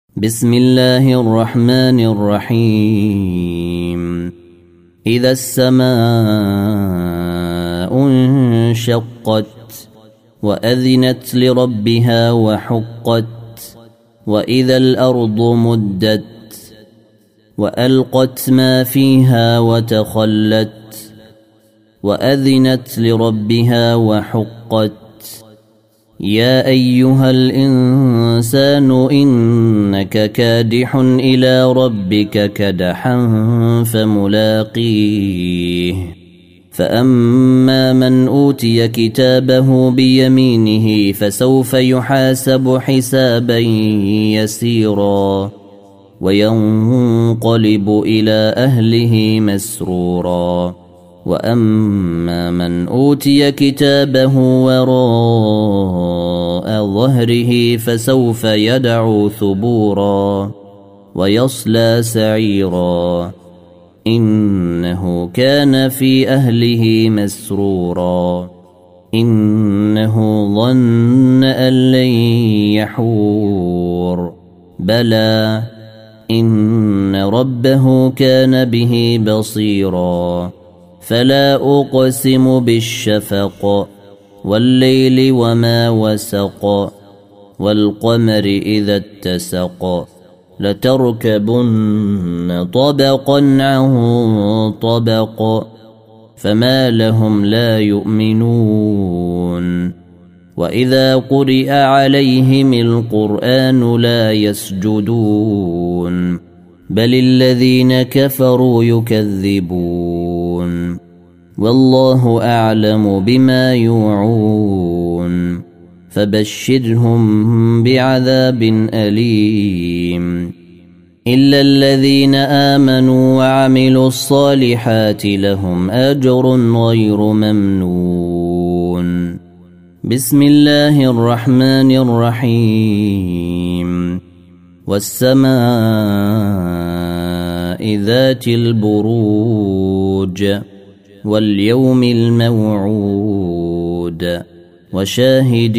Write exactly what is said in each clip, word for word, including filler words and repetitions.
بسم الله الرحمن الرحيم. إذا السماء انشقت وأذنت لربها وحقت وإذا الأرض مدت وألقت ما فيها وتخلت وأذنت لربها وحقت. يا أيها الإنسان إنك كادح إلى ربك كدحا فملاقيه. فأما من أوتي كتابه بيمينه فسوف يحاسب حسابا يسيرا وينقلب إلى أهله مسرورا. وأما من أوتي كتابه وراء ظهره فسوف يدعو ثبورا ويصلى سعيرا إنه كان في أهله مسرورا. إنه ظن أن لن يحور بلى إن ربه كان به بصيرا. فلا أقسم بالشفق والليل وما وسق والقمر إذا اتسق لتركبن طبقا عن طبق فما لهم لا يؤمنون. وإذا قرئ عليهم القرآن لا يسجدون بل الذين كفروا يكذبون والله أعلم بما يوعون. فبشرهم بعذاب أليم إلا الذين آمنوا وعملوا الصالحات لهم أجر غير ممنون. بسم الله الرحمن الرحيم. والسماء ذات البروج واليوم الموعود وشاهد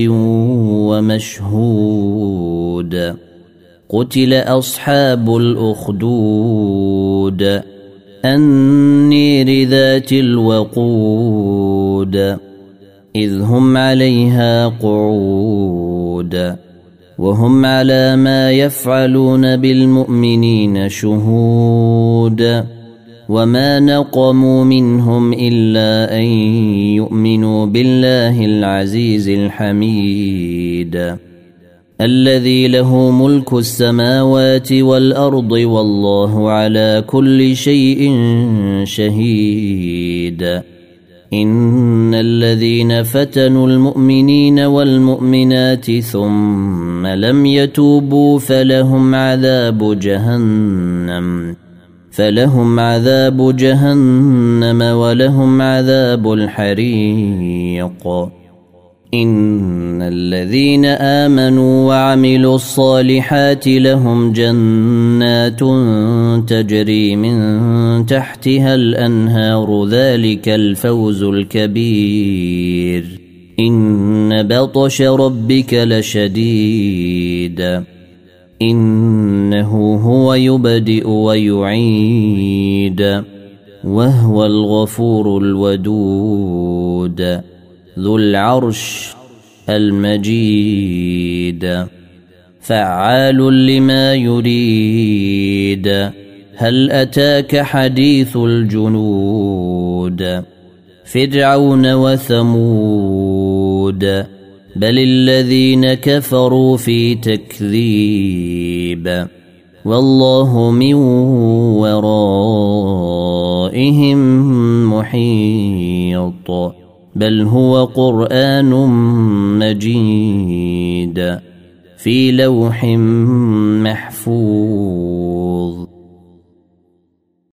ومشهود. قتل أصحاب الأخدود النير ذات الوقود إذ هم عليها قعود وهم على ما يفعلون بالمؤمنين شهود. وما نقموا منهم إلا أن يؤمنوا بالله العزيز الحميد الذي له ملك السماوات والأرض والله على كل شيء شهيد. إن الذين فتنوا المؤمنين والمؤمنات ثم لم يتوبوا فلهم عذاب جهنم فلهم عذاب جهنم ولهم عذاب الحريق. إن الذين آمنوا وعملوا الصالحات لهم جنات تجري من تحتها الأنهار ذلك الفوز الكبير. إن بطش ربك لشديد إنه هو يبدئ ويعيد وهو الغفور الودود ذو العرش المجيد فعال لما يريد. هل أتاك حديث الجنود فرعون وثمود بل الذين كفروا في تكذيب والله من ورائهم محيط بل هو قرآن مجيد في لوح محفوظ.